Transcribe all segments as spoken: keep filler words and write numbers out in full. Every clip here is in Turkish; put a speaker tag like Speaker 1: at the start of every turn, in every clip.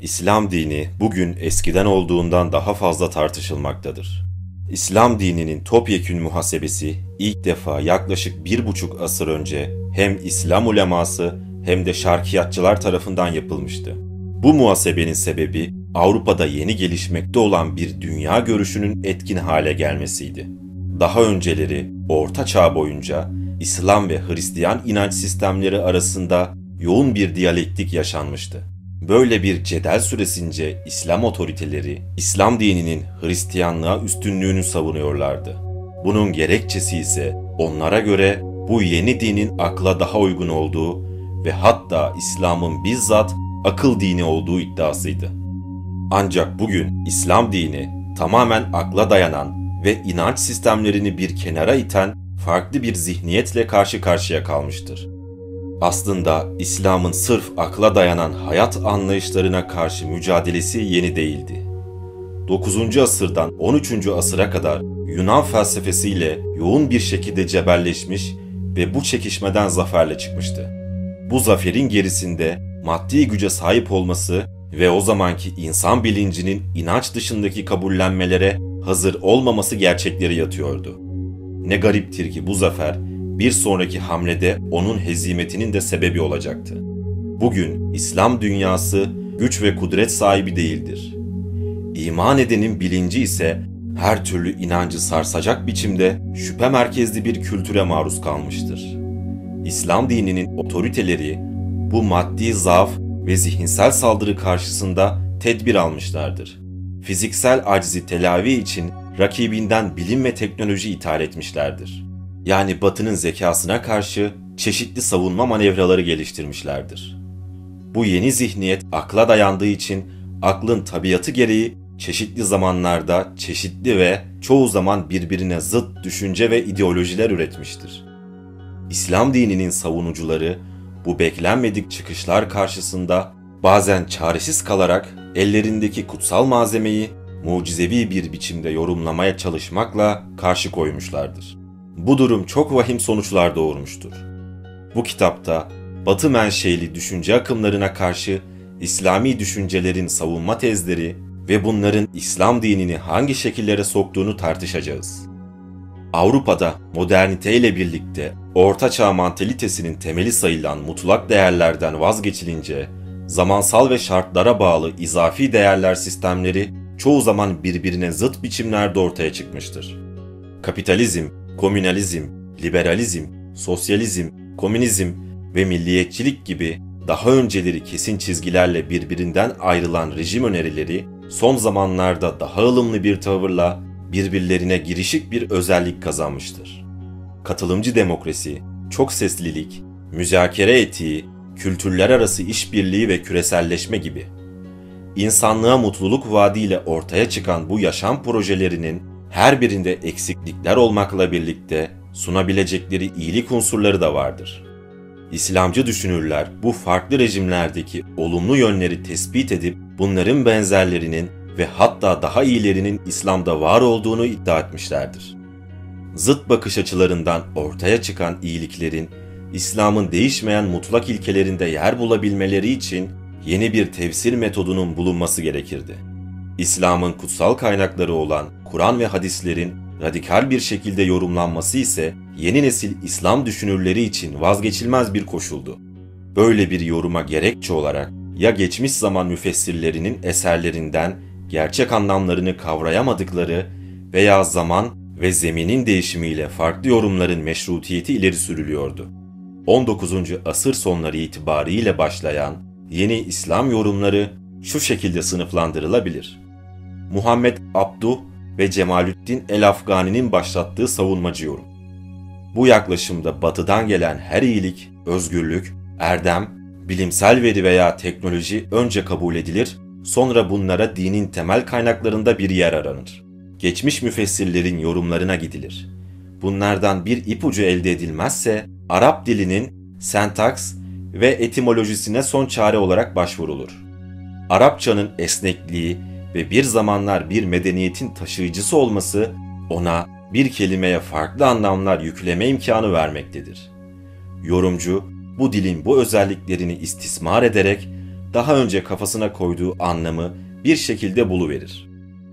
Speaker 1: İslam dini bugün eskiden olduğundan daha fazla tartışılmaktadır. İslam dininin topyekün muhasebesi ilk defa yaklaşık bir buçuk asır önce hem İslam uleması hem de şarkiyatçılar tarafından yapılmıştı. Bu muhasebenin sebebi Avrupa'da yeni gelişmekte olan bir dünya görüşünün etkin hale gelmesiydi. Daha önceleri Orta Çağ boyunca İslam ve Hristiyan inanç sistemleri arasında yoğun bir diyalektik yaşanmıştı. Böyle bir cedel süresince İslam otoriteleri, İslam dininin Hristiyanlığa üstünlüğünü savunuyorlardı. Bunun gerekçesi ise onlara göre bu yeni dinin akla daha uygun olduğu ve hatta İslam'ın bizzat akıl dini olduğu iddiasıydı. Ancak bugün İslam dini tamamen akla dayanan ve inanç sistemlerini bir kenara iten farklı bir zihniyetle karşı karşıya kalmıştır. Aslında İslam'ın sırf akla dayanan hayat anlayışlarına karşı mücadelesi yeni değildi. dokuzuncu asırdan on üçüncü asıra kadar Yunan felsefesiyle yoğun bir şekilde cebelleşmiş ve bu çekişmeden zaferle çıkmıştı. Bu zaferin gerisinde maddi güce sahip olması ve o zamanki insan bilincinin inanç dışındaki kabullenmelere hazır olmaması gerçekleri yatıyordu. Ne gariptir ki bu zafer bir sonraki hamlede onun hezimetinin de sebebi olacaktı. Bugün İslam dünyası güç ve kudret sahibi değildir. İman edenin bilinci ise her türlü inancı sarsacak biçimde şüphe merkezli bir kültüre maruz kalmıştır. İslam dininin otoriteleri bu maddi zaaf ve zihinsel saldırı karşısında tedbir almışlardır. Fiziksel acizi telavi için rakibinden bilim ve teknoloji ithal etmişlerdir. Yani Batı'nın zekasına karşı çeşitli savunma manevraları geliştirmişlerdir. Bu yeni zihniyet akla dayandığı için aklın tabiatı gereği çeşitli zamanlarda çeşitli ve çoğu zaman birbirine zıt düşünce ve ideolojiler üretmiştir. İslam dininin savunucuları bu beklenmedik çıkışlar karşısında bazen çaresiz kalarak ellerindeki kutsal malzemeyi mucizevi bir biçimde yorumlamaya çalışmakla karşı koymuşlardır. Bu durum çok vahim sonuçlar doğurmuştur. Bu kitapta Batı menşeli düşünce akımlarına karşı İslami düşüncelerin savunma tezleri ve bunların İslam dinini hangi şekillere soktuğunu tartışacağız. Avrupa'da moderniteyle birlikte Orta Çağ mantalitesinin temeli sayılan mutlak değerlerden vazgeçilince zamansal ve şartlara bağlı izafi değerler sistemleri çoğu zaman birbirine zıt biçimlerde ortaya çıkmıştır. Kapitalizm, komünalizm, liberalizm, sosyalizm, komünizm ve milliyetçilik gibi daha önceleri kesin çizgilerle birbirinden ayrılan rejim önerileri son zamanlarda daha ılımlı bir tavırla birbirlerine girişik bir özellik kazanmıştır. Katılımcı demokrasi, çok seslilik, müzakere etiği, kültürler arası işbirliği ve küreselleşme gibi. İnsanlığa mutluluk vaadiyle ortaya çıkan bu yaşam projelerinin her birinde eksiklikler olmakla birlikte sunabilecekleri iyilik unsurları da vardır. İslamcı düşünürler bu farklı rejimlerdeki olumlu yönleri tespit edip bunların benzerlerinin ve hatta daha iyilerinin İslam'da var olduğunu iddia etmişlerdir. Zıt bakış açılarından ortaya çıkan iyiliklerin İslam'ın değişmeyen mutlak ilkelerinde yer bulabilmeleri için yeni bir tefsir metodunun bulunması gerekirdi. İslam'ın kutsal kaynakları olan Kur'an ve hadislerin radikal bir şekilde yorumlanması ise yeni nesil İslam düşünürleri için vazgeçilmez bir koşuldu. Böyle bir yoruma gerekçe olarak ya geçmiş zaman müfessirlerinin eserlerinden gerçek anlamlarını kavrayamadıkları veya zaman ve zeminin değişimiyle farklı yorumların meşrutiyeti ileri sürülüyordu. on dokuzuncu asır sonları itibariyle başlayan yeni İslam yorumları şu şekilde sınıflandırılabilir. Muhammed Abduh ve Cemalüddin el-Afgani'nin başlattığı savunmacı yorum. Bu yaklaşımda batıdan gelen her iyilik, özgürlük, erdem, bilimsel veri veya teknoloji önce kabul edilir, sonra bunlara dinin temel kaynaklarında bir yer aranır. Geçmiş müfessirlerin yorumlarına gidilir. Bunlardan bir ipucu elde edilmezse Arap dilinin sentaks ve etimolojisine son çare olarak başvurulur. Arapçanın esnekliği ve bir zamanlar bir medeniyetin taşıyıcısı olması ona bir kelimeye farklı anlamlar yükleme imkanı vermektedir. Yorumcu bu dilin bu özelliklerini istismar ederek daha önce kafasına koyduğu anlamı bir şekilde buluverir.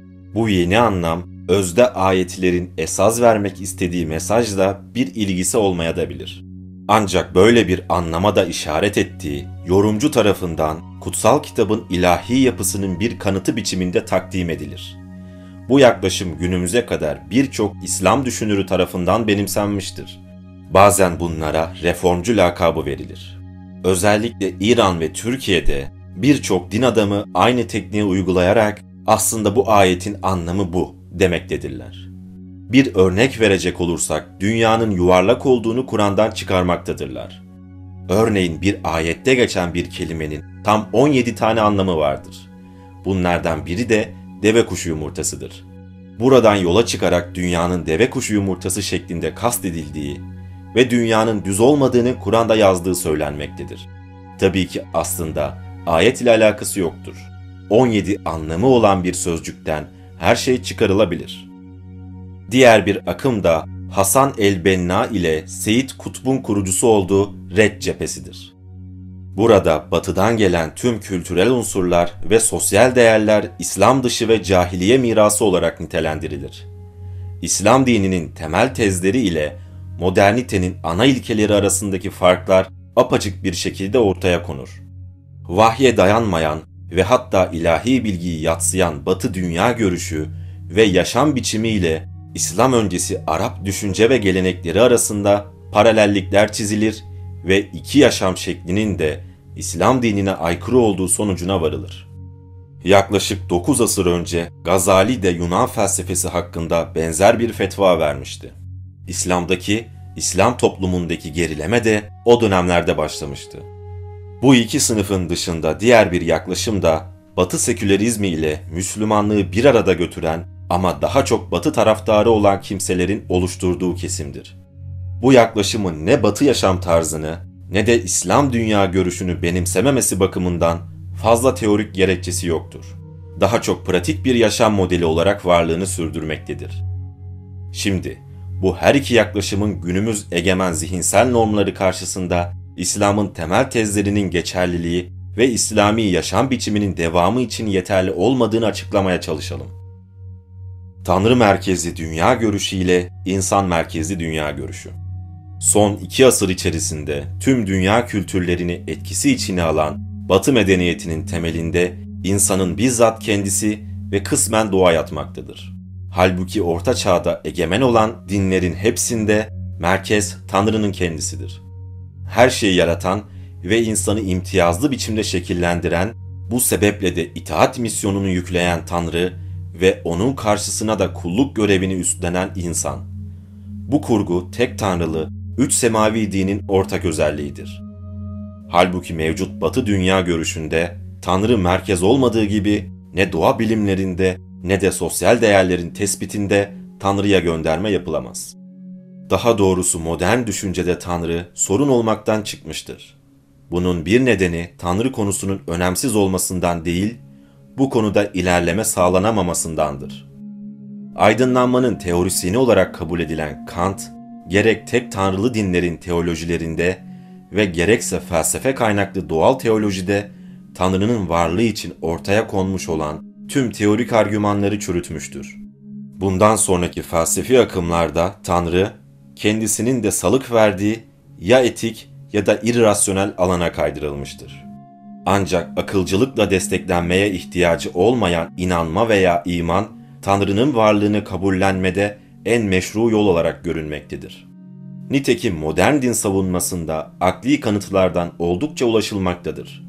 Speaker 1: Bu yeni anlam, özde ayetlerin esas vermek istediği mesajla bir ilgisi olmayabilir. Ancak böyle bir anlama da işaret ettiği, yorumcu tarafından kutsal kitabın ilahi yapısının bir kanıtı biçiminde takdim edilir. Bu yaklaşım günümüze kadar birçok İslam düşünürü tarafından benimsenmiştir. Bazen bunlara reformcu lakabı verilir. Özellikle İran ve Türkiye'de birçok din adamı aynı tekniği uygulayarak aslında bu ayetin anlamı bu demektedirler. Bir örnek verecek olursak dünyanın yuvarlak olduğunu Kur'an'dan çıkarmaktadırlar. Örneğin bir ayette geçen bir kelimenin tam on yedi tane anlamı vardır. Bunlardan biri de deve kuşu yumurtasıdır. Buradan yola çıkarak dünyanın deve kuşu yumurtası şeklinde kastedildiği ve dünyanın düz olmadığını Kur'an'da yazdığı söylenmektedir. Tabii ki aslında ayet ile alakası yoktur. on yedi anlamı olan bir sözcükten her şey çıkarılabilir. Diğer bir akım da Hasan el-Benna ile Seyyid Kutb'un kurucusu olduğu Red cephesidir. Burada batıdan gelen tüm kültürel unsurlar ve sosyal değerler İslam dışı ve cahiliye mirası olarak nitelendirilir. İslam dininin temel tezleri ile modernitenin ana ilkeleri arasındaki farklar apaçık bir şekilde ortaya konur. Vahye dayanmayan ve hatta ilahi bilgiyi yadsıyan Batı dünya görüşü ve yaşam biçimiyle İslam öncesi Arap düşünce ve gelenekleri arasında paralellikler çizilir ve iki yaşam şeklinin de İslam dinine aykırı olduğu sonucuna varılır. Yaklaşık dokuz asır önce Gazali de Yunan felsefesi hakkında benzer bir fetva vermişti. İslam'daki, İslam toplumundaki gerileme de o dönemlerde başlamıştı. Bu iki sınıfın dışında diğer bir yaklaşım da Batı sekülerizmi ile Müslümanlığı bir arada götüren ama daha çok Batı taraftarı olan kimselerin oluşturduğu kesimdir. Bu yaklaşımın ne Batı yaşam tarzını ne de İslam dünya görüşünü benimsememesi bakımından fazla teorik gerekçesi yoktur. Daha çok pratik bir yaşam modeli olarak varlığını sürdürmektedir. Şimdi bu her iki yaklaşımın günümüz egemen zihinsel normları karşısında İslam'ın temel tezlerinin geçerliliği ve İslami yaşam biçiminin devamı için yeterli olmadığını açıklamaya çalışalım. Tanrı merkezli dünya görüşü ile insan merkezli dünya görüşü. Son iki asır içerisinde tüm dünya kültürlerini etkisi içine alan Batı medeniyetinin temelinde insanın bizzat kendisi ve kısmen doğa yatmaktadır. Halbuki Orta Çağ'da egemen olan dinlerin hepsinde merkez Tanrı'nın kendisidir. Her şeyi yaratan ve insanı imtiyazlı biçimde şekillendiren, bu sebeple de itaat misyonunu yükleyen Tanrı ve onun karşısına da kulluk görevini üstlenen insan. Bu kurgu tek tanrılı, üç semavi dinin ortak özelliğidir. Halbuki mevcut Batı dünya görüşünde Tanrı merkez olmadığı gibi ne doğa bilimlerinde ne de sosyal değerlerin tespitinde Tanrı'ya gönderme yapılamaz. Daha doğrusu modern düşüncede Tanrı sorun olmaktan çıkmıştır. Bunun bir nedeni Tanrı konusunun önemsiz olmasından değil, bu konuda ilerleme sağlanamamasındandır. Aydınlanmanın teorisyeni olarak kabul edilen Kant, gerek tek tanrılı dinlerin teolojilerinde ve gerekse felsefe kaynaklı doğal teolojide Tanrı'nın varlığı için ortaya konmuş olan tüm teorik argümanları çürütmüştür. Bundan sonraki felsefi akımlarda Tanrı, kendisinin de salık verdiği ya etik ya da irrasyonel alana kaydırılmıştır. Ancak akılcılıkla desteklenmeye ihtiyacı olmayan inanma veya iman, Tanrı'nın varlığını kabullenmede en meşru yol olarak görünmektedir. Nitekim modern din savunmasında akli kanıtlardan oldukça ulaşılmaktadır.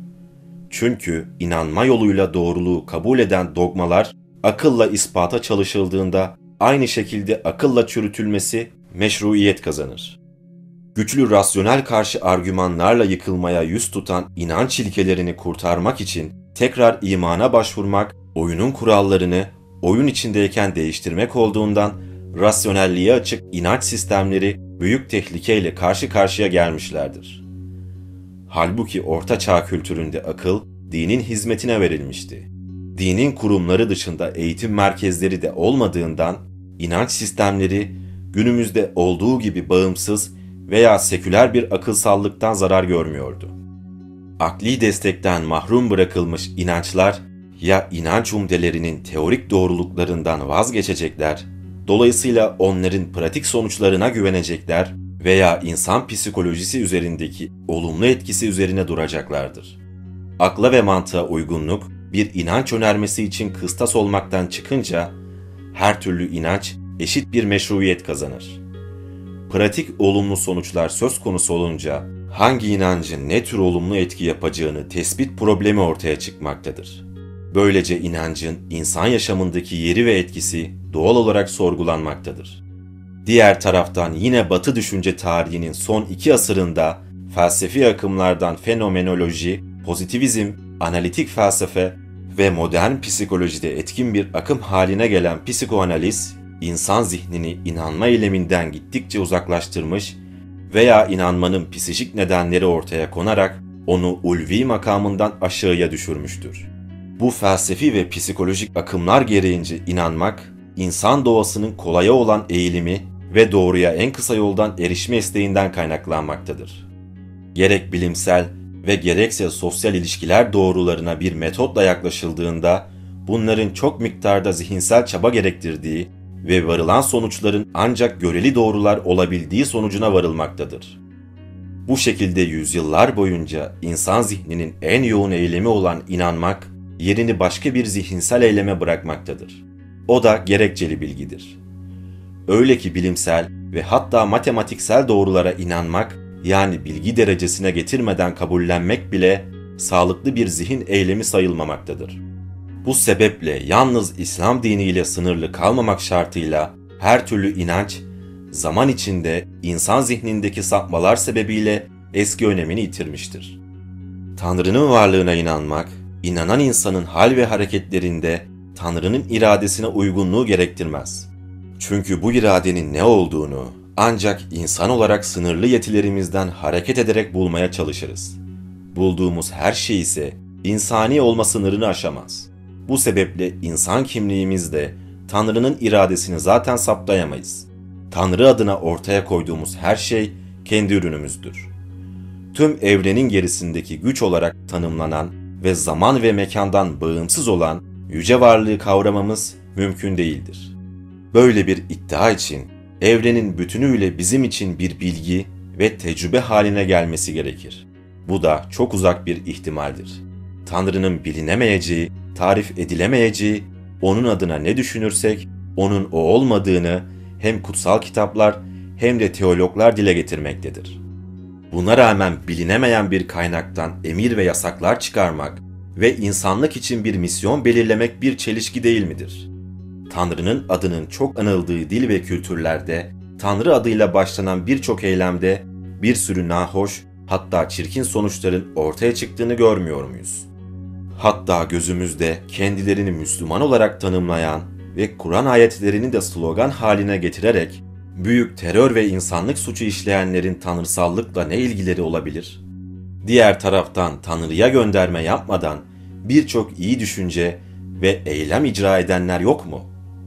Speaker 1: Çünkü inanma yoluyla doğruluğu kabul eden dogmalar, akılla ispata çalışıldığında aynı şekilde akılla çürütülmesi meşruiyet kazanır. Güçlü rasyonel karşı argümanlarla yıkılmaya yüz tutan inanç ilkelerini kurtarmak için tekrar imana başvurmak, oyunun kurallarını oyun içindeyken değiştirmek olduğundan rasyonelliğe açık inanç sistemleri büyük tehlikeyle karşı karşıya gelmişlerdir. Halbuki Orta Çağ kültüründe akıl, dinin hizmetine verilmişti. Dinin kurumları dışında eğitim merkezleri de olmadığından inanç sistemleri günümüzde olduğu gibi bağımsız veya seküler bir akılsallıktan zarar görmüyordu. akli destekten mahrum bırakılmış inançlar ya inanç umdelerinin teorik doğruluklarından vazgeçecekler, dolayısıyla onların pratik sonuçlarına güvenecekler veya insan psikolojisi üzerindeki olumlu etkisi üzerine duracaklardır. Akla ve mantığa uygunluk bir inanç önermesi için kıstas olmaktan çıkınca her türlü inanç eşit bir meşruiyet kazanır. Pratik olumlu sonuçlar söz konusu olunca hangi inancın ne tür olumlu etki yapacağını tespit problemi ortaya çıkmaktadır. Böylece inancın insan yaşamındaki yeri ve etkisi doğal olarak sorgulanmaktadır. Diğer taraftan yine Batı düşünce tarihinin son iki asırında felsefi akımlardan fenomenoloji, pozitivizm, analitik felsefe ve modern psikolojide etkin bir akım haline gelen psikoanaliz, insan zihnini inanma eyleminden gittikçe uzaklaştırmış veya inanmanın psikik nedenleri ortaya konarak onu ulvi makamından aşağıya düşürmüştür. Bu felsefi ve psikolojik akımlar gereğince inanmak, insan doğasının kolaya olan eğilimi ve doğruya en kısa yoldan erişme isteğinden kaynaklanmaktadır. Gerek bilimsel ve gerekse sosyal ilişkiler doğrularına bir metotla yaklaşıldığında, bunların çok miktarda zihinsel çaba gerektirdiği ve varılan sonuçların ancak göreli doğrular olabildiği sonucuna varılmaktadır. Bu şekilde yüzyıllar boyunca insan zihninin en yoğun eylemi olan inanmak, yerini başka bir zihinsel eyleme bırakmaktadır. O da gerekçeli bilgidir. Öyle ki bilimsel ve hatta matematiksel doğrulara inanmak, yani bilgi derecesine getirmeden kabullenmek bile sağlıklı bir zihin eylemi sayılmamaktadır. Bu sebeple yalnız İslam diniyle sınırlı kalmamak şartıyla her türlü inanç, zaman içinde insan zihnindeki sapmalar sebebiyle eski önemini yitirmiştir. Tanrı'nın varlığına inanmak, inanan insanın hal ve hareketlerinde Tanrı'nın iradesine uygunluğu gerektirmez. Çünkü bu iradenin ne olduğunu ancak insan olarak sınırlı yetilerimizden hareket ederek bulmaya çalışırız. Bulduğumuz her şey ise insani olma sınırını aşamaz. Bu sebeple insan kimliğimizde Tanrı'nın iradesini zaten saptayamayız. Tanrı adına ortaya koyduğumuz her şey kendi ürünümüzdür. Tüm evrenin gerisindeki güç olarak tanımlanan ve zaman ve mekandan bağımsız olan yüce varlığı kavramamız mümkün değildir. Böyle bir iddia için evrenin bütünüyle bizim için bir bilgi ve tecrübe haline gelmesi gerekir. Bu da çok uzak bir ihtimaldir. Tanrı'nın bilinemeyeceği, tarif edilemeyeceği, onun adına ne düşünürsek onun o olmadığını hem kutsal kitaplar hem de teologlar dile getirmektedir. Buna rağmen bilinemeyen bir kaynaktan emir ve yasaklar çıkarmak ve insanlık için bir misyon belirlemek bir çelişki değil midir? Tanrı'nın adının çok anıldığı dil ve kültürlerde, Tanrı adıyla başlanan birçok eylemde bir sürü nahoş, hatta çirkin sonuçların ortaya çıktığını görmüyor muyuz? Hatta gözümüzde kendilerini Müslüman olarak tanımlayan ve Kur'an ayetlerini de slogan haline getirerek büyük terör ve insanlık suçu işleyenlerin tanrısallıkla ne ilgileri olabilir? Diğer taraftan Tanrı'ya gönderme yapmadan birçok iyi düşünce ve eylem icra edenler yok mu?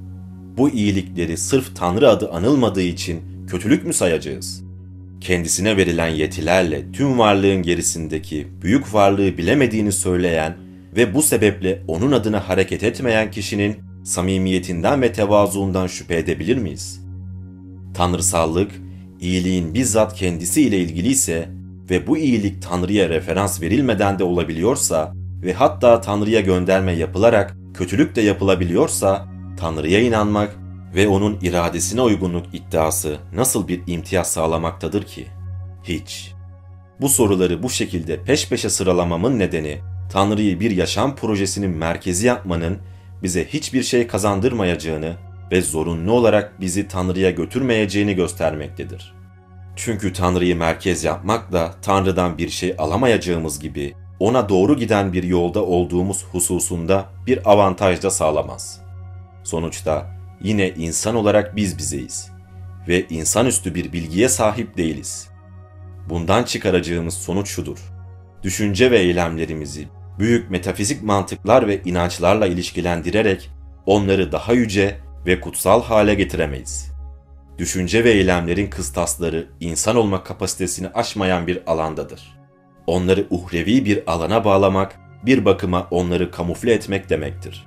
Speaker 1: Bu iyilikleri sırf Tanrı adı anılmadığı için kötülük mü sayacağız? Kendisine verilen yetilerle tüm varlığın gerisindeki büyük varlığı bilemediğini söyleyen ve bu sebeple onun adına hareket etmeyen kişinin samimiyetinden ve tevazuundan şüphe edebilir miyiz? Tanrısallık, iyiliğin bizzat kendisiyle ilgiliyse ve bu iyilik Tanrı'ya referans verilmeden de olabiliyorsa ve hatta Tanrı'ya gönderme yapılarak kötülük de yapılabiliyorsa, Tanrı'ya inanmak ve onun iradesine uygunluk iddiası nasıl bir imtiyaz sağlamaktadır ki? Hiç. Bu soruları bu şekilde peş peşe sıralamamın nedeni, Tanrı'yı bir yaşam projesinin merkezi yapmanın bize hiçbir şey kazandırmayacağını ve zorunlu olarak bizi Tanrı'ya götürmeyeceğini göstermektedir. Çünkü Tanrı'yı merkez yapmakla Tanrı'dan bir şey alamayacağımız gibi ona doğru giden bir yolda olduğumuz hususunda bir avantaj da sağlamaz. Sonuçta yine insan olarak biz bizeyiz ve insanüstü bir bilgiye sahip değiliz. Bundan çıkaracağımız sonuç şudur: düşünce ve eylemlerimizi büyük metafizik mantıklar ve inançlarla ilişkilendirerek onları daha yüce ve kutsal hale getiremeyiz. Düşünce ve eylemlerin kıstasları insan olma kapasitesini aşmayan bir alandadır. onları uhrevi bir alana bağlamak, bir bakıma onları kamufle etmek demektir.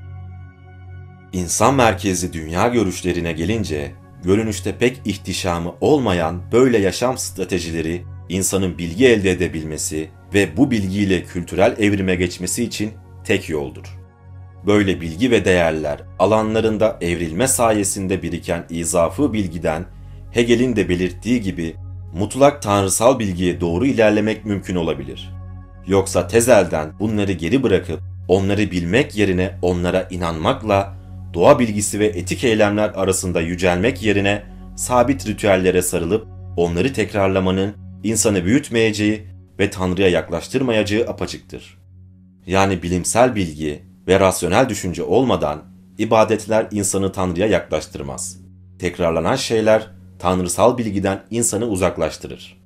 Speaker 1: İnsan merkezli dünya görüşlerine gelince, görünüşte pek ihtişamı olmayan böyle yaşam stratejileri, insanın bilgi elde edebilmesi ve bu bilgiyle kültürel evrime geçmesi için tek yoldur. Böyle bilgi ve değerler alanlarında evrilme sayesinde biriken izafı bilgiden, Hegel'in de belirttiği gibi mutlak tanrısal bilgiye doğru ilerlemek mümkün olabilir. Yoksa tezelden bunları geri bırakıp onları bilmek yerine onlara inanmakla doğa bilgisi ve etik eylemler arasında yücelmek yerine sabit ritüellere sarılıp onları tekrarlamanın insanı büyütmeyeceği ve Tanrı'ya yaklaştırmayacağı apaçıktır. Yani bilimsel bilgi ve rasyonel düşünce olmadan ibadetler insanı Tanrı'ya yaklaştırmaz. Tekrarlanan şeyler tanrısal bilgiden insanı uzaklaştırır.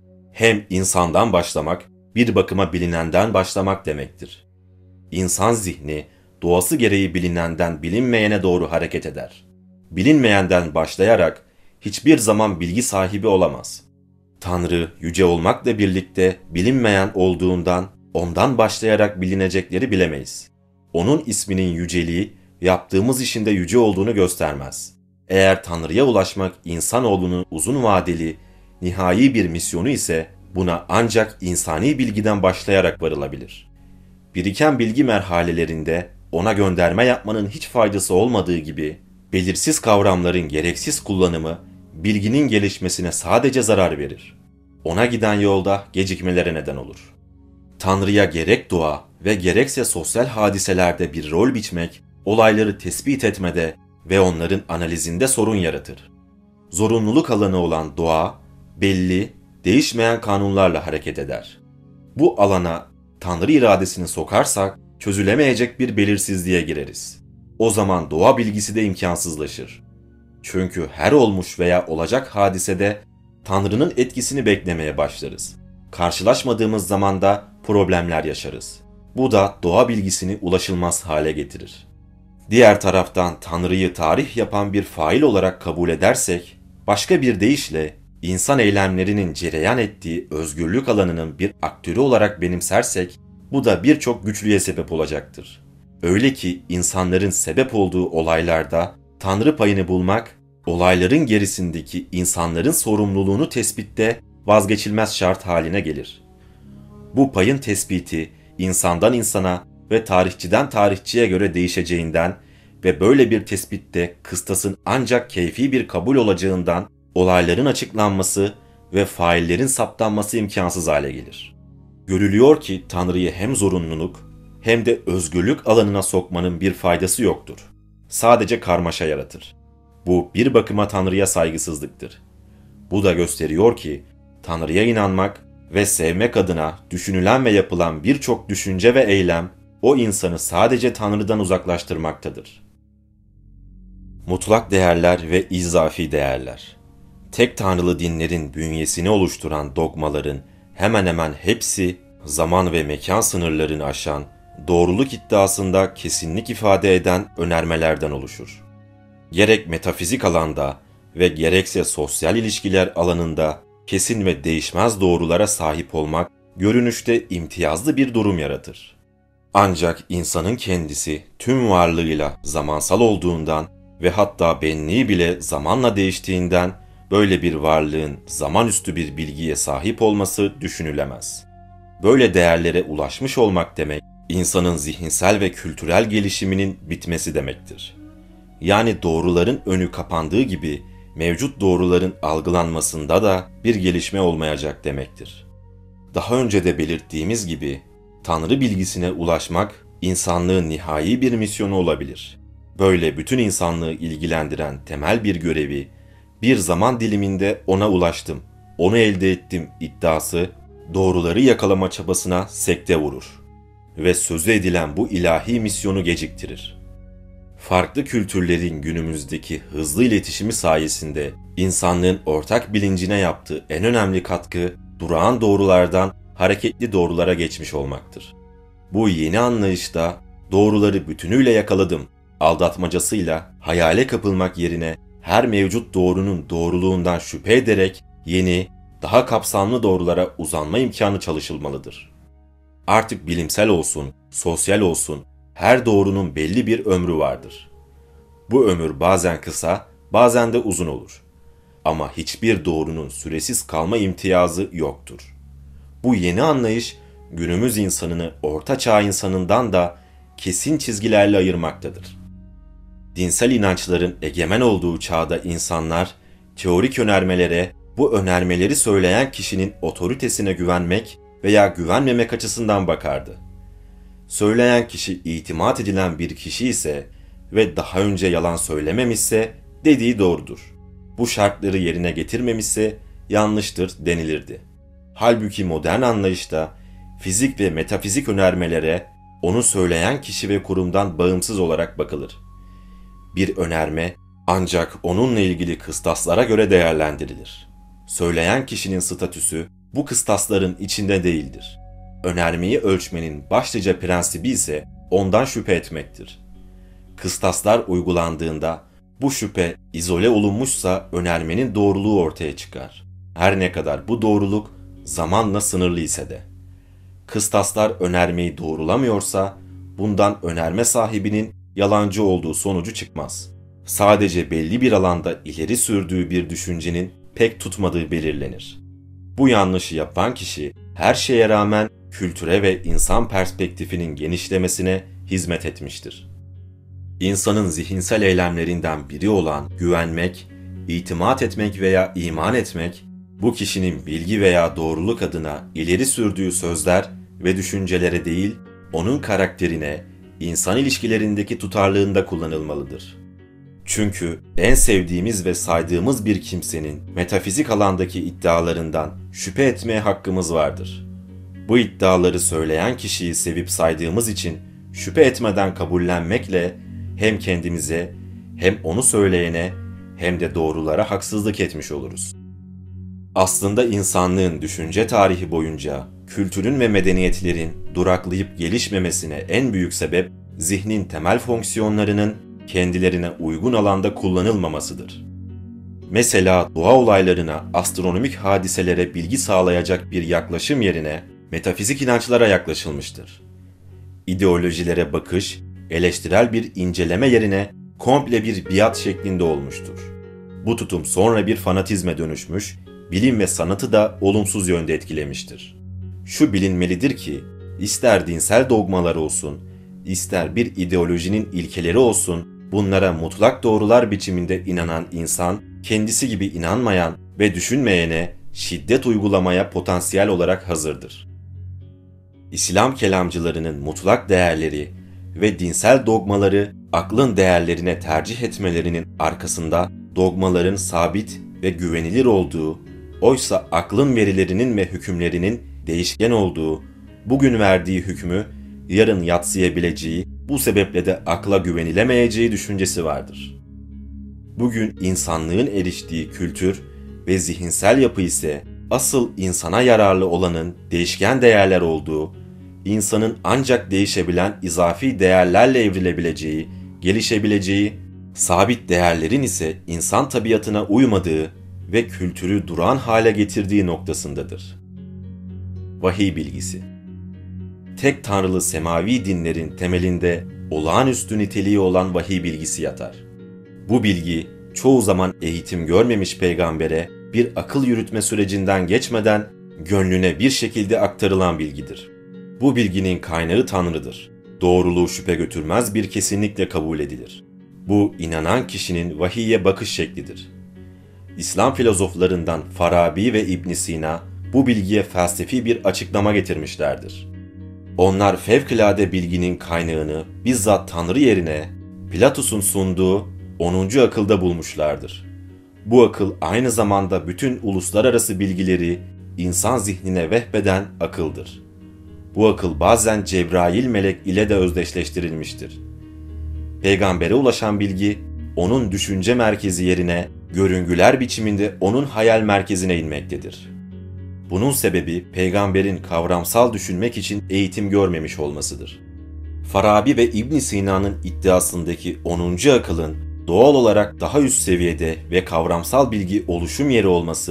Speaker 1: Hem insandan başlamak, bir bakıma bilinenden başlamak demektir. İnsan zihni, doğası gereği bilinenden bilinmeyene doğru hareket eder. Bilinmeyenden başlayarak hiçbir zaman bilgi sahibi olamaz. Tanrı yüce olmakla birlikte bilinmeyen olduğundan ondan başlayarak bilinecekleri bilemeyiz. Onun isminin yüceliği yaptığımız işin de yüce olduğunu göstermez. Eğer Tanrı'ya ulaşmak insanoğlunun uzun vadeli, nihai bir misyonu ise buna ancak insani bilgiden başlayarak varılabilir. Biriken bilgi merhalelerinde ona gönderme yapmanın hiç faydası olmadığı gibi, belirsiz kavramların gereksiz kullanımı bilginin gelişmesine sadece zarar verir. Ona giden yolda gecikmelere neden olur. Tanrı'ya gerek doğa ve gerekse sosyal hadiselerde bir rol biçmek, olayları tespit etmede ve onların analizinde sorun yaratır. Zorunluluk alanı olan doğa, belli, değişmeyen kanunlarla hareket eder. Bu alana Tanrı iradesini sokarsak, çözülemeyecek bir belirsizliğe gireriz. O zaman doğa bilgisi de imkansızlaşır. Çünkü her olmuş veya olacak hadisede Tanrı'nın etkisini beklemeye başlarız. Karşılaşmadığımız zaman da problemler yaşarız. Bu da doğa bilgisini ulaşılmaz hale getirir. Diğer taraftan Tanrı'yı tarih yapan bir fail olarak kabul edersek, başka bir deyişle insan eylemlerinin cereyan ettiği özgürlük alanının bir aktörü olarak benimsersek, bu da birçok güçlüğe sebep olacaktır. Öyle ki insanların sebep olduğu olaylarda Tanrı payını bulmak, olayların gerisindeki insanların sorumluluğunu tespitte vazgeçilmez şart haline gelir. Bu payın tespiti insandan insana ve tarihçiden tarihçiye göre değişeceğinden ve böyle bir tespitte kıstasın ancak keyfi bir kabul olacağından olayların açıklanması ve faillerin saptanması imkansız hale gelir. Görülüyor ki Tanrı'yı hem zorunluluk hem de özgürlük alanına sokmanın bir faydası yoktur. Sadece karmaşa yaratır. Bu bir bakıma Tanrı'ya saygısızlıktır. Bu da gösteriyor ki Tanrı'ya inanmak ve sevmek adına düşünülen ve yapılan birçok düşünce ve eylem o insanı sadece Tanrı'dan uzaklaştırmaktadır. Mutlak değerler ve izafi değerler. Tek tanrılı dinlerin bünyesini oluşturan dogmaların hemen hemen hepsi zaman ve mekan sınırlarını aşan, doğruluk iddiasında kesinlik ifade eden önermelerden oluşur. Gerek metafizik alanda ve gerekse sosyal ilişkiler alanında kesin ve değişmez doğrulara sahip olmak görünüşte imtiyazlı bir durum yaratır. Ancak insanın kendisi tüm varlığıyla zamansal olduğundan ve hatta benliği bile zamanla değiştiğinden böyle bir varlığın zamanüstü bir bilgiye sahip olması düşünülemez. Böyle değerlere ulaşmış olmak demek, insanın zihinsel ve kültürel gelişiminin bitmesi demektir. Yani doğruların önü kapandığı gibi mevcut doğruların algılanmasında da bir gelişme olmayacak demektir. Daha önce de belirttiğimiz gibi Tanrı bilgisine ulaşmak insanlığın nihai bir misyonu olabilir. Böyle bütün insanlığı ilgilendiren temel bir görevi bir zaman diliminde ona ulaştım, onu elde ettim iddiası doğruları yakalama çabasına sekte vurur ve sözü edilen bu ilahi misyonu geciktirir. Farklı kültürlerin günümüzdeki hızlı iletişimi sayesinde insanlığın ortak bilincine yaptığı en önemli katkı durağan doğrulardan hareketli doğrulara geçmiş olmaktır. Bu yeni anlayışta doğruları bütünüyle yakaladım aldatmacasıyla hayale kapılmak yerine her mevcut doğrunun doğruluğundan şüphe ederek yeni, daha kapsamlı doğrulara uzanma imkanı çalışılmalıdır. Artık bilimsel olsun, sosyal olsun, her doğrunun belli bir ömrü vardır. Bu ömür bazen kısa, bazen de uzun olur. Ama hiçbir doğrunun süresiz kalma imtiyazı yoktur. Bu yeni anlayış, günümüz insanını Orta Çağ insanından da kesin çizgilerle ayırmaktadır. Dinsel inançların egemen olduğu çağda insanlar, teorik önermelere, bu önermeleri söyleyen kişinin otoritesine güvenmek veya güvenmemek açısından bakardı. Söyleyen kişi itimat edilen bir kişi ise ve daha önce yalan söylememişse dediği doğrudur. Bu şartları yerine getirmemişse yanlıştır denilirdi. Halbuki modern anlayışta fizik ve metafizik önermelere onu söyleyen kişi ve kurumdan bağımsız olarak bakılır. Bir önerme ancak onunla ilgili kıstaslara göre değerlendirilir. Söyleyen kişinin statüsü bu kıstasların içinde değildir. Önermeyi ölçmenin başlıca prensibi ise ondan şüphe etmektir. Kıstaslar uygulandığında bu şüphe izole olunmuşsa önermenin doğruluğu ortaya çıkar. Her ne kadar bu doğruluk zamanla sınırlı ise de. Kıstaslar önermeyi doğrulamıyorsa bundan önerme sahibinin yalancı olduğu sonucu çıkmaz. Sadece belli bir alanda ileri sürdüğü bir düşüncenin pek tutmadığı belirlenir. Bu yanlışı yapan kişi her şeye rağmen kültüre ve insan perspektifinin genişlemesine hizmet etmiştir. İnsanın zihinsel eylemlerinden biri olan güvenmek, itimat etmek veya iman etmek, bu kişinin bilgi veya doğruluk adına ileri sürdüğü sözler ve düşüncelere değil, onun karakterine, insan ilişkilerindeki tutarlılığında kullanılmalıdır. Çünkü en sevdiğimiz ve saydığımız bir kimsenin metafizik alandaki iddialarından şüphe etmeye hakkımız vardır. Bu iddiaları söyleyen kişiyi sevip saydığımız için şüphe etmeden kabullenmekle hem kendimize, hem onu söyleyene, hem de doğrulara haksızlık etmiş oluruz. Aslında insanlığın düşünce tarihi boyunca kültürün ve medeniyetlerin duraklayıp gelişmemesine en büyük sebep zihnin temel fonksiyonlarının kendilerine uygun alanda kullanılmamasıdır. Mesela doğa olaylarına, astronomik hadiselere bilgi sağlayacak bir yaklaşım yerine metafizik inançlara yaklaşılmıştır. İdeolojilere bakış, eleştirel bir inceleme yerine komple bir biat şeklinde olmuştur. Bu tutum sonra bir fanatizme dönüşmüş, bilim ve sanatı da olumsuz yönde etkilemiştir. Şu bilinmelidir ki, ister dinsel dogmalar olsun, ister bir ideolojinin ilkeleri olsun, bunlara mutlak doğrular biçiminde inanan insan, kendisi gibi inanmayan ve düşünmeyene şiddet uygulamaya potansiyel olarak hazırdır. İslam kelamcılarının mutlak değerleri ve dinsel dogmaları aklın değerlerine tercih etmelerinin arkasında dogmaların sabit ve güvenilir olduğu, oysa aklın verilerinin ve hükümlerinin değişken olduğu, bugün verdiği hükmü yarın yadsıyabileceği, bu sebeple de akla güvenilemeyeceği düşüncesi vardır. Bugün insanlığın eriştiği kültür ve zihinsel yapı ise asıl insana yararlı olanın değişken değerler olduğu, insanın ancak değişebilen izafi değerlerle evrilebileceği, gelişebileceği, sabit değerlerin ise insan tabiatına uymadığı ve kültürü durağan hale getirdiği noktasındadır. Vahiy bilgisi. Tek tanrılı semavi dinlerin temelinde olağanüstü niteliği olan vahiy bilgisi yatar. Bu bilgi çoğu zaman eğitim görmemiş peygambere bir akıl yürütme sürecinden geçmeden gönlüne bir şekilde aktarılan bilgidir. Bu bilginin kaynağı Tanrı'dır. Doğruluğu şüphe götürmez bir kesinlikle kabul edilir. Bu inanan kişinin vahiyye bakış şeklidir. İslam filozoflarından Farabi ve İbn Sina bu bilgiye felsefi bir açıklama getirmişlerdir. Onlar fevkalade bilginin kaynağını bizzat Tanrı yerine Platus'un sunduğu onuncu akılda bulmuşlardır. Bu akıl aynı zamanda bütün uluslararası bilgileri insan zihnine vehbeden akıldır. Bu akıl bazen Cebrail melek ile de özdeşleştirilmiştir. Peygambere ulaşan bilgi, onun düşünce merkezi yerine görüngüler biçiminde onun hayal merkezine inmektedir. Bunun sebebi peygamberin kavramsal düşünmek için eğitim görmemiş olmasıdır. Farabi ve İbn Sina'nın iddiasındaki onuncu akılın doğal olarak daha üst seviyede ve kavramsal bilgi oluşum yeri olması,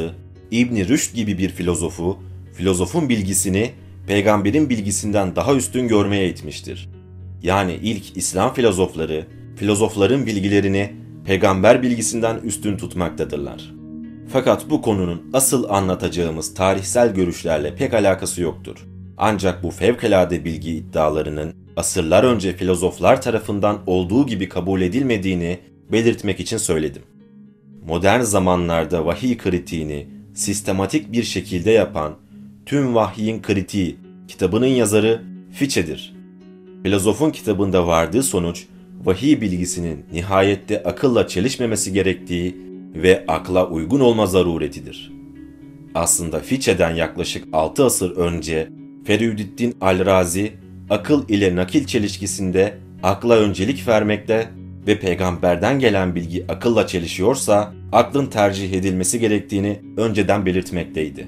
Speaker 1: İbn Rüşd gibi bir filozofu, filozofun bilgisini peygamberin bilgisinden daha üstün görmeye itmiştir. Yani ilk İslam filozofları, filozofların bilgilerini peygamber bilgisinden üstün tutmaktadırlar. Fakat bu konunun asıl anlatacağımız tarihsel görüşlerle pek alakası yoktur. Ancak bu fevkalade bilgi iddialarının asırlar önce filozoflar tarafından olduğu gibi kabul edilmediğini belirtmek için söyledim. Modern zamanlarda vahiy kritiğini sistematik bir şekilde yapan Tüm Vahyin Kritiği kitabının yazarı Fiçe'dir. Filozofun kitabında vardığı sonuç, vahiy bilgisinin nihayette akılla çelişmemesi gerektiği ve akla uygun olma zaruretidir. Aslında Fiçe'den yaklaşık altı asır önce Ferüddin Al-Razi, akıl ile nakil çelişkisinde akla öncelik vermekte ve peygamberden gelen bilgi akılla çelişiyorsa aklın tercih edilmesi gerektiğini önceden belirtmekteydi.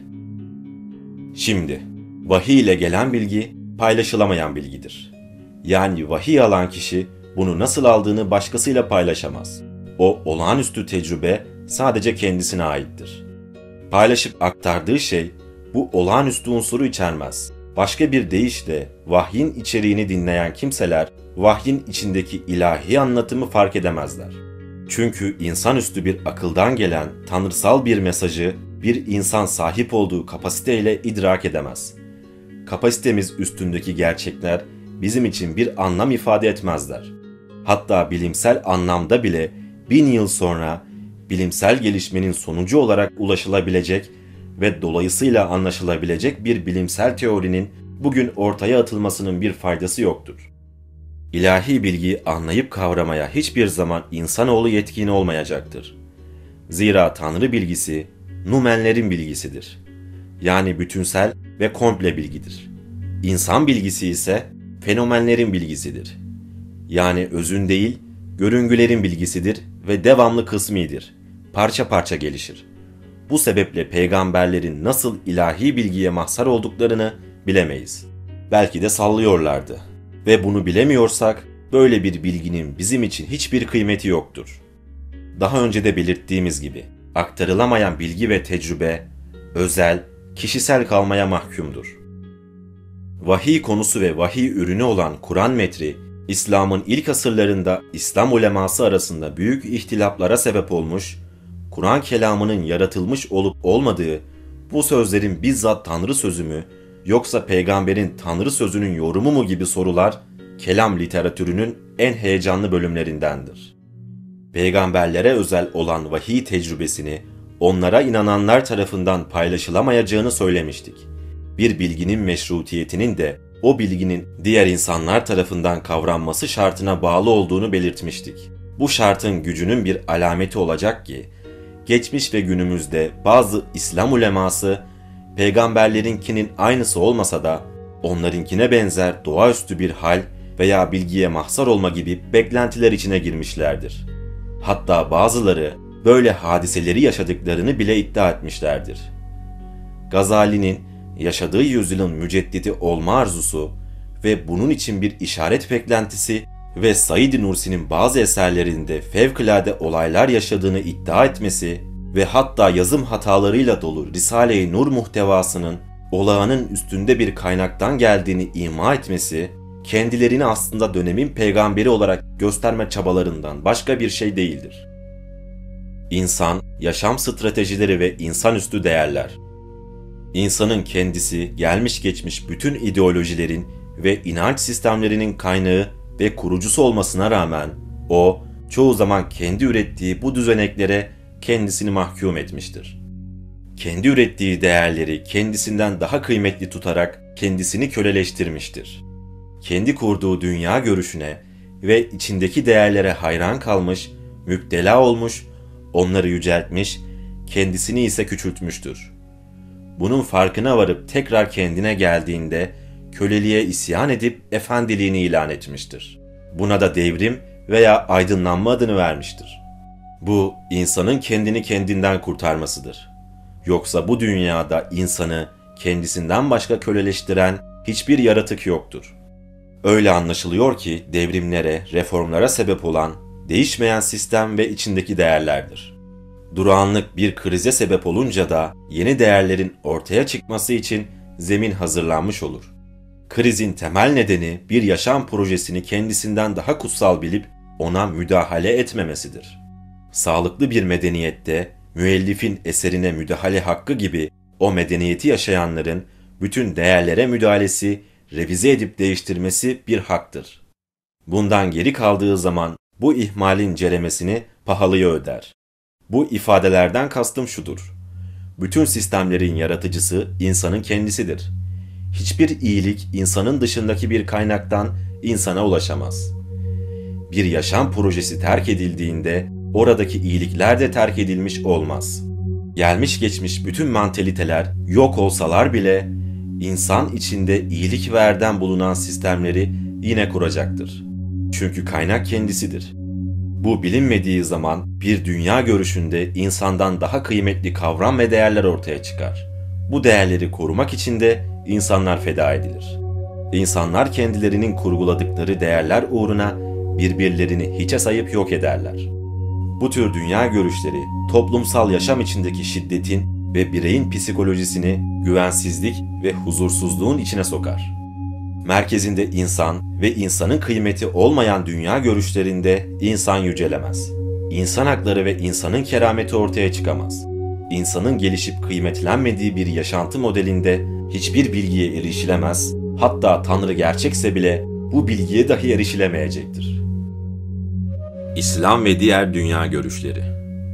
Speaker 1: Şimdi, vahiy ile gelen bilgi paylaşılamayan bilgidir. Yani vahiy alan kişi bunu nasıl aldığını başkasıyla paylaşamaz. O olağanüstü tecrübe sadece kendisine aittir. Paylaşıp aktardığı şey bu olağanüstü unsuru içermez. Başka bir deyişle vahyin içeriğini dinleyen kimseler vahyin içindeki ilahi anlatımı fark edemezler. Çünkü insanüstü bir akıldan gelen tanrısal bir mesajı bir insan sahip olduğu kapasiteyle idrak edemez. Kapasitemiz üstündeki gerçekler bizim için bir anlam ifade etmezler. Hatta bilimsel anlamda bile bin yıl sonra bilimsel gelişmenin sonucu olarak ulaşılabilecek ve dolayısıyla anlaşılabilecek bir bilimsel teorinin bugün ortaya atılmasının bir faydası yoktur. İlahi bilgiyi anlayıp kavramaya hiçbir zaman insanoğlu yetkin olmayacaktır. Zira Tanrı bilgisi, numenlerin bilgisidir. Yani bütünsel ve komple bilgidir. İnsan bilgisi ise fenomenlerin bilgisidir. Yani özün değil, görüngülerin bilgisidir ve devamlı kısmidir. Parça parça gelişir. Bu sebeple peygamberlerin nasıl ilahi bilgiye mahzar olduklarını bilemeyiz. Belki de sallıyorlardı. Ve bunu bilemiyorsak böyle bir bilginin bizim için hiçbir kıymeti yoktur. Daha önce de belirttiğimiz gibi aktarılamayan bilgi ve tecrübe özel, kişisel kalmaya mahkumdur. Vahiy konusu ve vahiy ürünü olan Kur'an metri, İslam'ın ilk asırlarında İslam uleması arasında büyük ihtilaflara sebep olmuş, Kur'an kelamının yaratılmış olup olmadığı, bu sözlerin bizzat Tanrı sözü mü, yoksa peygamberin Tanrı sözünün yorumu mu gibi sorular, kelam literatürünün en heyecanlı bölümlerindendir. Peygamberlere özel olan vahiy tecrübesini, onlara inananlar tarafından paylaşılamayacağını söylemiştik. Bir bilginin meşrutiyetinin de o bilginin diğer insanlar tarafından kavranması şartına bağlı olduğunu belirtmiştik. Bu şartın gücünün bir alameti olacak ki, geçmiş ve günümüzde bazı İslam uleması, peygamberlerinkinin aynısı olmasa da onlarınkine benzer doğaüstü bir hal veya bilgiye mahzar olma gibi beklentiler içine girmişlerdir. Hatta bazıları böyle hadiseleri yaşadıklarını bile iddia etmişlerdir. Gazali'nin yaşadığı yüzyılın müceddidi olma arzusu ve bunun için bir işaret beklentisi ve Said Nursi'nin bazı eserlerinde fevkalade olaylar yaşadığını iddia etmesi ve hatta yazım hatalarıyla dolu Risale-i Nur muhtevasının olağanın üstünde bir kaynaktan geldiğini ima etmesi, kendilerini aslında dönemin peygamberi olarak gösterme çabalarından başka bir şey değildir. İnsan, yaşam stratejileri ve insanüstü değerler. İnsanın kendisi gelmiş geçmiş bütün ideolojilerin ve inanç sistemlerinin kaynağı ve kurucusu olmasına rağmen o çoğu zaman kendi ürettiği bu düzeneklere kendisini mahkum etmiştir. Kendi ürettiği değerleri kendisinden daha kıymetli tutarak kendisini köleleştirmiştir. Kendi kurduğu dünya görüşüne ve içindeki değerlere hayran kalmış, müptela olmuş, onları yüceltmiş, kendisini ise küçültmüştür. Bunun farkına varıp tekrar kendine geldiğinde köleliğe isyan edip efendiliğini ilan etmiştir. Buna da devrim veya aydınlanma adını vermiştir. Bu, insanın kendini kendinden kurtarmasıdır. Yoksa bu dünyada insanı kendisinden başka köleleştiren hiçbir yaratık yoktur. Öyle anlaşılıyor ki devrimlere, reformlara sebep olan değişmeyen sistem ve içindeki değerlerdir. Durağanlık bir krize sebep olunca da yeni değerlerin ortaya çıkması için zemin hazırlanmış olur. Krizin temel nedeni bir yaşam projesini kendisinden daha kutsal bilip ona müdahale etmemesidir. Sağlıklı bir medeniyette müellifin eserine müdahale hakkı gibi o medeniyeti yaşayanların bütün değerlere müdahalesi, revize edip değiştirmesi bir haktır. Bundan geri kaldığı zaman bu ihmalin ceremesini pahalıya öder. Bu ifadelerden kastım şudur: bütün sistemlerin yaratıcısı insanın kendisidir. Hiçbir iyilik insanın dışındaki bir kaynaktan insana ulaşamaz. Bir yaşam projesi terk edildiğinde oradaki iyilikler de terk edilmiş olmaz. Gelmiş geçmiş bütün mantaliteler yok olsalar bile insan içinde iyilik ve erdem bulunan sistemleri yine kuracaktır. Çünkü kaynak kendisidir. Bu bilinmediği zaman bir dünya görüşünde insandan daha kıymetli kavram ve değerler ortaya çıkar. Bu değerleri korumak için de insanlar feda edilir. İnsanlar kendilerinin kurguladıkları değerler uğruna birbirlerini hiçe sayıp yok ederler. Bu tür dünya görüşleri toplumsal yaşam içindeki şiddetin ve bireyin psikolojisini güvensizlik ve huzursuzluğun içine sokar. Merkezinde insan ve insanın kıymeti olmayan dünya görüşlerinde insan yücelemez. İnsan hakları ve insanın kerameti ortaya çıkamaz. İnsanın gelişip kıymetlenmediği bir yaşantı modelinde hiçbir bilgiye erişilemez, hatta Tanrı gerçekse bile bu bilgiye dahi erişilemeyecektir. İslam ve diğer dünya görüşleri.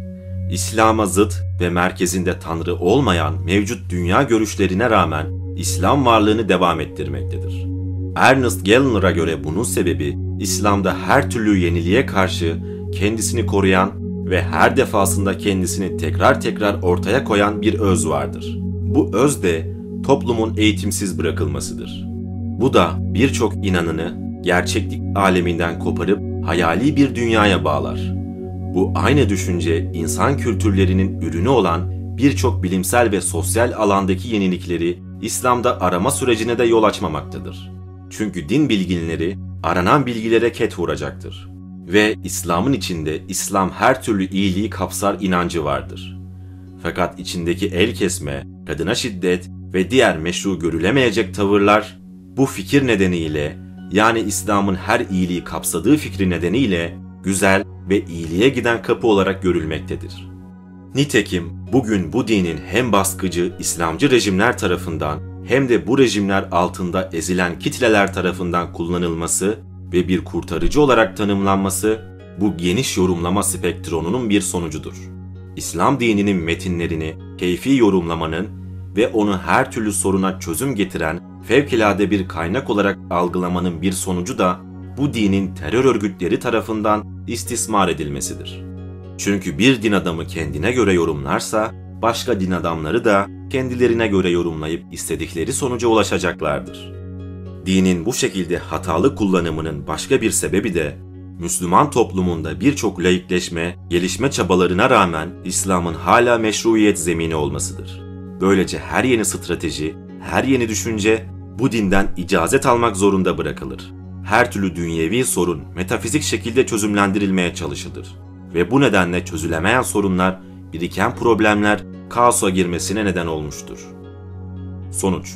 Speaker 1: İslam'a zıt ve merkezinde Tanrı olmayan mevcut dünya görüşlerine rağmen İslam varlığını devam ettirmektedir. Ernest Gellner'a göre bunun sebebi İslam'da her türlü yeniliğe karşı kendisini koruyan ve her defasında kendisini tekrar tekrar ortaya koyan bir öz vardır. Bu öz de toplumun eğitimsiz bırakılmasıdır. Bu da birçok inanını gerçeklik aleminden koparıp hayali bir dünyaya bağlar. Bu aynı düşünce insan kültürlerinin ürünü olan birçok bilimsel ve sosyal alandaki yenilikleri İslam'da arama sürecine de yol açmamaktadır. Çünkü din bilginleri aranan bilgilere ket vuracaktır. Ve İslam'ın içinde İslam her türlü iyiliği kapsar inancı vardır. Fakat içindeki el kesme, kadına şiddet ve diğer meşru görülemeyecek tavırlar bu fikir nedeniyle, yani İslam'ın her iyiliği kapsadığı fikri nedeniyle güzel ve iyiliğe giden kapı olarak görülmektedir. Nitekim bugün bu dinin hem baskıcı İslamcı rejimler tarafından hem de bu rejimler altında ezilen kitleler tarafından kullanılması ve bir kurtarıcı olarak tanımlanması bu geniş yorumlama spektronunun bir sonucudur. İslam dininin metinlerini keyfi yorumlamanın ve onu her türlü soruna çözüm getiren fevkalade bir kaynak olarak algılamanın bir sonucu da bu dinin terör örgütleri tarafından istismar edilmesidir. Çünkü bir din adamı kendine göre yorumlarsa, başka din adamları da kendilerine göre yorumlayıp istedikleri sonuca ulaşacaklardır. Dinin bu şekilde hatalı kullanımının başka bir sebebi de, Müslüman toplumunda birçok laikleşme, gelişme çabalarına rağmen İslam'ın hala meşruiyet zemini olmasıdır. Böylece her yeni strateji, her yeni düşünce bu dinden icazet almak zorunda bırakılır. Her türlü dünyevi sorun metafizik şekilde çözümlendirilmeye çalışılır. Ve bu nedenle çözülemeyen sorunlar, biriken problemler kaosa girmesine neden olmuştur. Sonuç: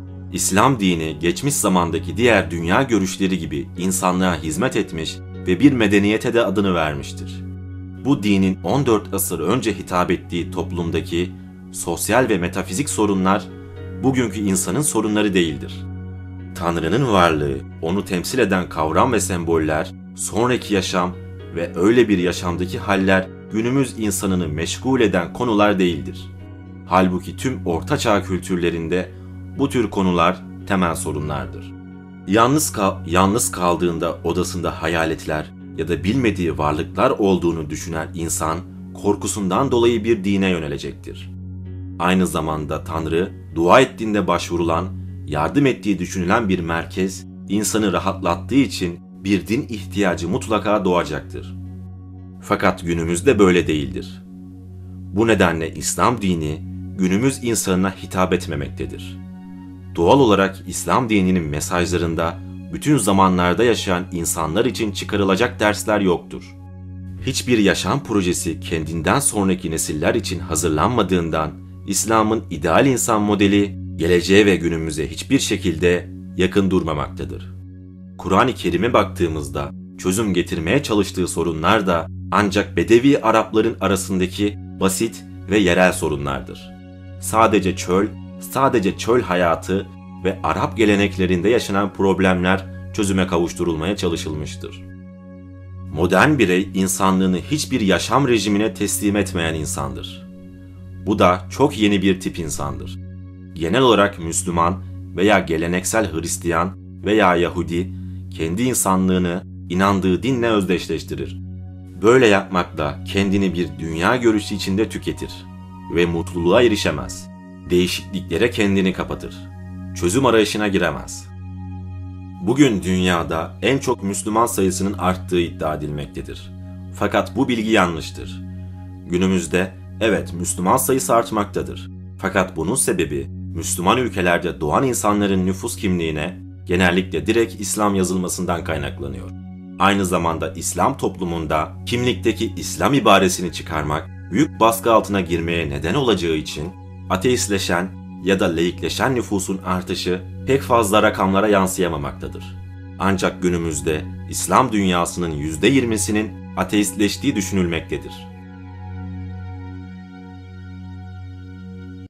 Speaker 1: İslam dini geçmiş zamandaki diğer dünya görüşleri gibi insanlığa hizmet etmiş ve bir medeniyete de adını vermiştir. Bu dinin on dört asır önce hitap ettiği toplumdaki sosyal ve metafizik sorunlar bugünkü insanın sorunları değildir. Tanrı'nın varlığı, onu temsil eden kavram ve semboller, sonraki yaşam ve öyle bir yaşamdaki haller günümüz insanını meşgul eden konular değildir. Halbuki tüm ortaçağ kültürlerinde bu tür konular temel sorunlardır. Yalnız, kal yalnız kaldığında odasında hayaletler ya da bilmediği varlıklar olduğunu düşünen insan korkusundan dolayı bir dine yönelecektir. Aynı zamanda Tanrı, dua ettiğinde başvurulan, yardım ettiği düşünülen bir merkez, insanı rahatlattığı için bir din ihtiyacı mutlaka doğacaktır. Fakat günümüzde böyle değildir. Bu nedenle İslam dini günümüz insanına hitap etmemektedir. Doğal olarak İslam dininin mesajlarında bütün zamanlarda yaşayan insanlar için çıkarılacak dersler yoktur. hiçbir yaşam projesi kendinden sonraki nesiller için hazırlanmadığından İslam'ın ideal insan modeli geleceğe ve günümüze hiçbir şekilde yakın durmamaktadır. Kur'an-ı Kerim'e baktığımızda çözüm getirmeye çalıştığı sorunlar da ancak Bedevi Arapların arasındaki basit ve yerel sorunlardır. Sadece çöl, sadece çöl hayatı ve Arap geleneklerinde yaşanan problemler çözüme kavuşturulmaya çalışılmıştır. Modern birey insanlığını hiçbir yaşam rejimine teslim etmeyen insandır. Bu da çok yeni bir tip insandır. Genel olarak Müslüman veya geleneksel Hristiyan veya Yahudi kendi insanlığını inandığı dinle özdeşleştirir. Böyle yapmakla kendini bir dünya görüşü içinde tüketir ve mutluluğa erişemez. Değişikliklere kendini kapatır. Çözüm arayışına giremez. Bugün dünyada en çok Müslüman sayısının arttığı iddia edilmektedir. Fakat bu bilgi yanlıştır. Günümüzde evet Müslüman sayısı artmaktadır. Fakat bunun sebebi Müslüman ülkelerde doğan insanların nüfus kimliğine genellikle direkt İslam yazılmasından kaynaklanıyor. Aynı zamanda İslam toplumunda kimlikteki İslam ibaresini çıkarmak büyük baskı altına girmeye neden olacağı için ateistleşen ya da laikleşen nüfusun artışı pek fazla rakamlara yansıyamamaktadır. Ancak günümüzde İslam dünyasının yüzde yirmisinin ateistleştiği düşünülmektedir.